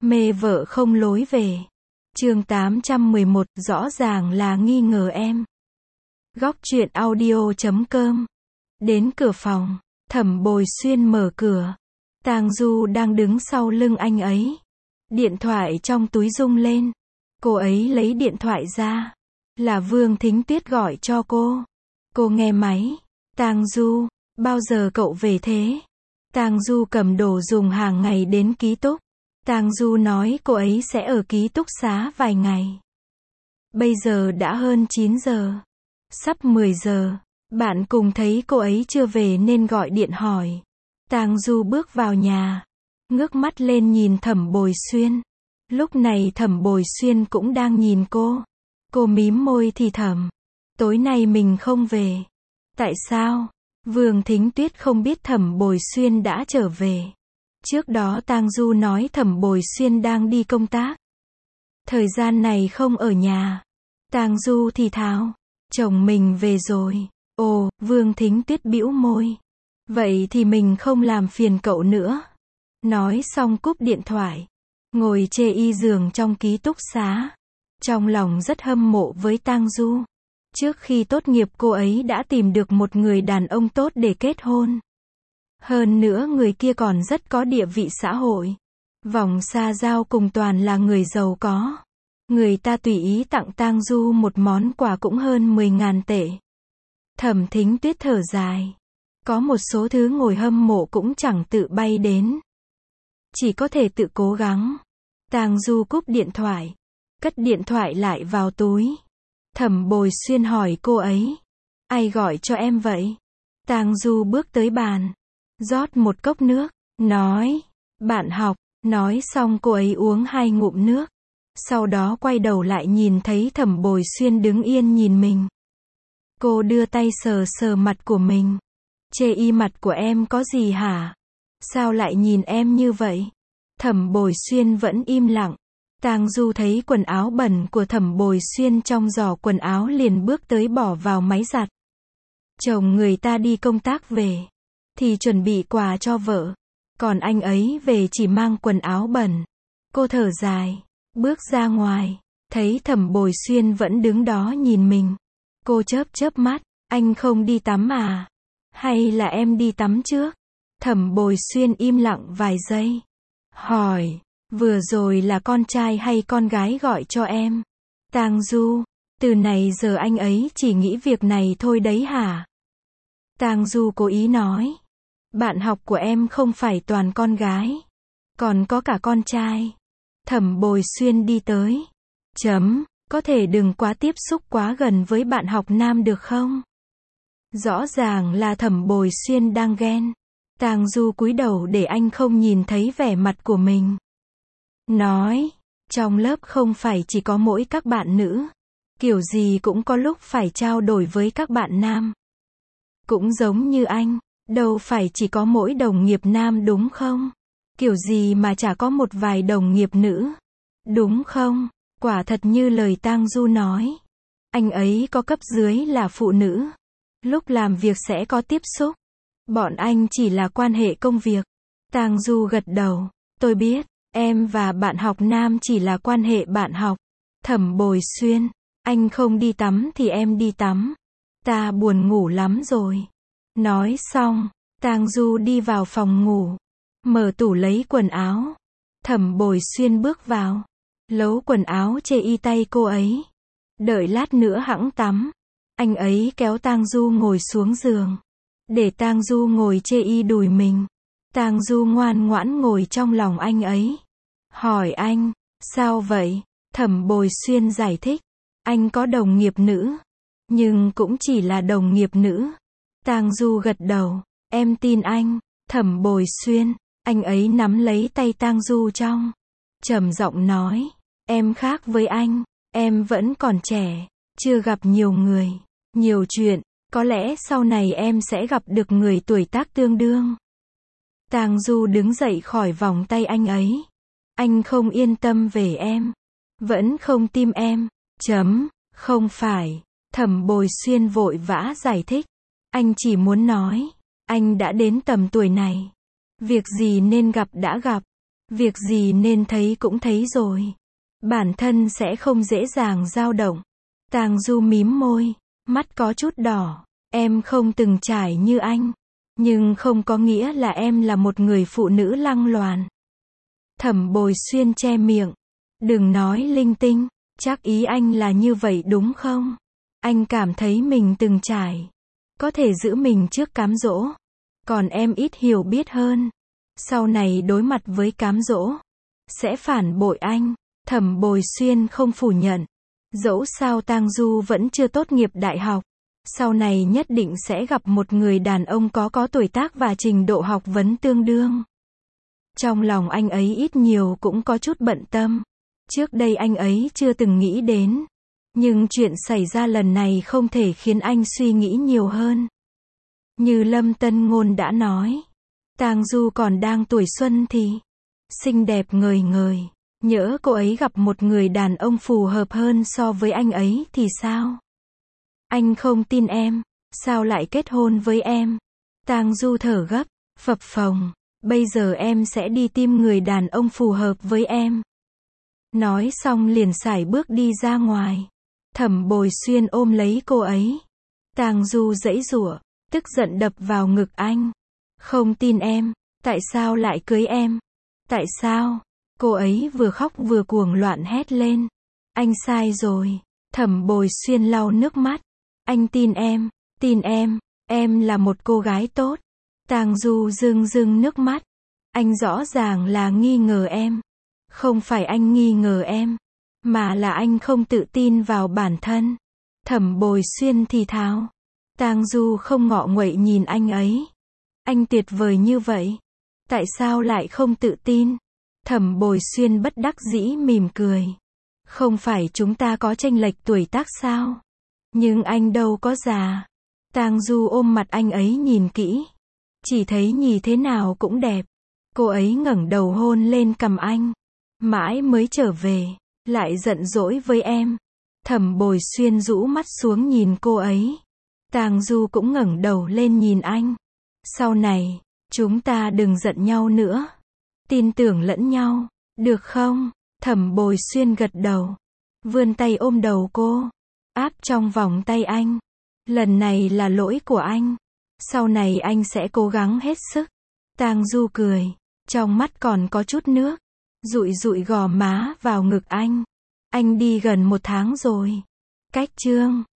Mê vợ không lối về. Chương 811, rõ ràng là nghi ngờ em. Góc truyện audio.com. Đến cửa phòng, Thẩm Bồi Xuyên mở cửa. Tang Du đang đứng sau lưng anh ấy. Điện thoại trong túi rung lên. Cô ấy lấy điện thoại ra. Là Vương Thính Tuyết gọi cho cô. Cô nghe máy. Tang Du, bao giờ cậu về thế? Tang Du cầm đồ dùng hàng ngày đến ký túc. Tang Du nói cô ấy sẽ ở ký túc xá vài ngày. Bây giờ đã hơn 9 giờ. Sắp 10 giờ. Bạn cùng thấy cô ấy chưa về nên gọi điện hỏi. Tang Du bước vào nhà. Ngước mắt lên nhìn Thẩm Bồi Xuyên. Lúc này Thẩm Bồi Xuyên cũng đang nhìn cô. Cô mím môi thì thầm. Tối nay mình không về. Tại sao? Vương Thính Tuyết không biết Thẩm Bồi Xuyên đã trở về. Trước đó Tang Du nói Thẩm Bồi Xuyên đang đi công tác. Thời gian này không ở nhà. Tang Du thì thào. Chồng mình về rồi. Ồ, Vương Thính Tuyết bĩu môi. Vậy thì mình không làm phiền cậu nữa. Nói xong cúp điện thoại. Ngồi chê y giường trong ký túc xá. Trong lòng rất hâm mộ với Tang Du. Trước khi tốt nghiệp cô ấy đã tìm được một người đàn ông tốt để kết hôn. Hơn nữa người kia còn rất có địa vị xã hội. Vòng xa giao cùng toàn là người giàu có. Người ta tùy ý tặng Tang Du một món quà cũng hơn 10.000 tệ. Thẩm Thính Tuyết thở dài. Có một số thứ ngồi hâm mộ cũng chẳng tự bay đến. Chỉ có thể tự cố gắng. Tang Du cúp điện thoại. Cất điện thoại lại vào túi. Thẩm Bồi Xuyên hỏi cô ấy. Ai gọi cho em vậy? Tang Du bước tới bàn. Rót một cốc nước. Nói. Bạn học. Nói xong cô ấy uống 2 ngụm nước. Sau đó quay đầu lại nhìn thấy Thẩm Bồi Xuyên đứng yên nhìn mình. Cô đưa tay sờ sờ mặt của mình. Chê y mặt của em có gì hả? Sao lại nhìn em như vậy? Thẩm Bồi Xuyên vẫn im lặng. Tang Du thấy quần áo bẩn của Thẩm Bồi Xuyên trong giỏ quần áo liền bước tới bỏ vào máy giặt. Chồng người ta đi công tác về. Thì chuẩn bị quà cho vợ. Còn anh ấy về chỉ mang quần áo bẩn. Cô thở dài. Bước ra ngoài. Thấy Thẩm Bồi Xuyên vẫn đứng đó nhìn mình. Cô chớp chớp mắt. Anh không đi tắm à? Hay là em đi tắm trước? Thẩm Bồi Xuyên im lặng vài giây. Hỏi. Vừa rồi là con trai hay con gái gọi cho em? Tang Du. Từ này giờ anh ấy chỉ nghĩ việc này thôi đấy hả? Tang Du cố ý nói. Bạn học của em không phải toàn con gái. Còn có cả con trai. Thẩm Bồi Xuyên đi tới. Có thể đừng quá tiếp xúc quá gần với bạn học nam được không? Rõ ràng là Thẩm Bồi Xuyên đang ghen. Tang Du cúi đầu để anh không nhìn thấy vẻ mặt của mình. Nói. Trong lớp không phải chỉ có mỗi các bạn nữ. Kiểu gì cũng có lúc phải trao đổi với các bạn nam. Cũng giống như anh. Đâu phải chỉ có mỗi đồng nghiệp nam đúng không? Kiểu gì mà chả có một vài đồng nghiệp nữ. Đúng không? Quả thật như lời Tang Du nói. Anh ấy có cấp dưới là phụ nữ. Lúc làm việc sẽ có tiếp xúc. Bọn anh chỉ là quan hệ công việc. Tang Du gật đầu. Tôi biết, em và bạn học nam chỉ là quan hệ bạn học. Thẩm Bồi Xuyên. Anh không đi tắm thì em đi tắm. Ta buồn ngủ lắm rồi. Nói xong, Tang Du đi vào phòng ngủ. Mở tủ lấy quần áo. Thẩm Bồi Xuyên bước vào. Lấu quần áo chê y tay cô ấy. Đợi lát nữa hẵng tắm. Anh ấy kéo Tang Du ngồi xuống giường. Để Tang Du ngồi chê y đùi mình. Tang Du ngoan ngoãn ngồi trong lòng anh ấy. Hỏi anh, sao vậy? Thẩm Bồi Xuyên giải thích. Anh có đồng nghiệp nữ. Nhưng cũng chỉ là đồng nghiệp nữ. Tang Du gật đầu. Em tin anh. Thẩm Bồi Xuyên. Anh ấy nắm lấy tay Tang Du trong. Trầm giọng nói. Em khác với anh. Em vẫn còn trẻ. Chưa gặp nhiều người. Nhiều chuyện. Có lẽ sau này em sẽ gặp được người tuổi tác tương đương. Tang Du đứng dậy khỏi vòng tay anh ấy. Anh không yên tâm về em. Vẫn không tin em. Không phải. Thẩm Bồi Xuyên vội vã giải thích. Anh chỉ muốn nói. Anh đã đến tầm tuổi này. Việc gì nên gặp đã gặp. Việc gì nên thấy cũng thấy rồi. Bản thân sẽ không dễ dàng dao động. Tang Du mím môi, mắt có chút đỏ. Em không từng trải như anh. Nhưng không có nghĩa là em là một người phụ nữ lăng loàn. Thẩm Bồi Xuyên che miệng. Đừng nói linh tinh. Chắc ý anh là như vậy đúng không? Anh cảm thấy mình từng trải. Có thể giữ mình trước cám dỗ. Còn em ít hiểu biết hơn. Sau này đối mặt với cám dỗ, sẽ phản bội anh. Thẩm Bồi Xuyên không phủ nhận. Dẫu sao Tang Du vẫn chưa tốt nghiệp đại học. Sau này nhất định sẽ gặp một người đàn ông có tuổi tác và trình độ học vấn tương đương. Trong lòng anh ấy ít nhiều cũng có chút bận tâm. Trước đây anh ấy chưa từng nghĩ đến. Nhưng chuyện xảy ra lần này không thể khiến anh suy nghĩ nhiều hơn. Như Lâm Tân Ngôn đã nói, Tang Du còn đang tuổi xuân thì xinh đẹp ngời ngời. Nhỡ cô ấy gặp một người đàn ông phù hợp hơn so với anh ấy thì sao? Anh không tin em, sao lại kết hôn với em? Tang Du thở gấp, phập phồng, bây giờ em sẽ đi tìm người đàn ông phù hợp với em. Nói xong liền sải bước đi ra ngoài. Thẩm Bồi Xuyên ôm lấy cô ấy. Tang Du giãy giụa, tức giận đập vào ngực anh. Không tin em, tại sao lại cưới em? Tại sao? Cô ấy vừa khóc vừa cuồng loạn hét lên. Anh sai rồi. Thẩm Bồi Xuyên lau nước mắt. Anh tin em là một cô gái tốt. Tang Du rưng rưng nước mắt. Anh rõ ràng là nghi ngờ em. Không phải anh nghi ngờ em, mà là anh không tự tin vào bản thân. Thẩm Bồi Xuyên thì thào. Tang Du không ngọ nguậy nhìn anh ấy. Anh tuyệt vời như vậy. Tại sao lại không tự tin? Thẩm Bồi Xuyên bất đắc dĩ mỉm cười. Không phải chúng ta có chênh lệch tuổi tác sao? Nhưng anh đâu có già. Tang Du ôm mặt anh ấy nhìn kỹ. Chỉ thấy nhìn thế nào cũng đẹp. Cô ấy ngẩng đầu hôn lên cằm anh. Mãi mới trở về, lại giận dỗi với em. Thẩm Bồi Xuyên rũ mắt xuống nhìn cô ấy. Tang Du cũng ngẩng đầu lên nhìn anh. Sau này, chúng ta đừng giận nhau nữa. Tin tưởng lẫn nhau, được không? Thẩm Bồi Xuyên gật đầu. Vươn tay ôm đầu cô. Áp trong vòng tay anh. Lần này là lỗi của anh. Sau này anh sẽ cố gắng hết sức. Tang Du cười. Trong mắt còn có chút nước. Dụi dụi gò má vào ngực anh. Anh đi gần 1 tháng rồi. Cách chương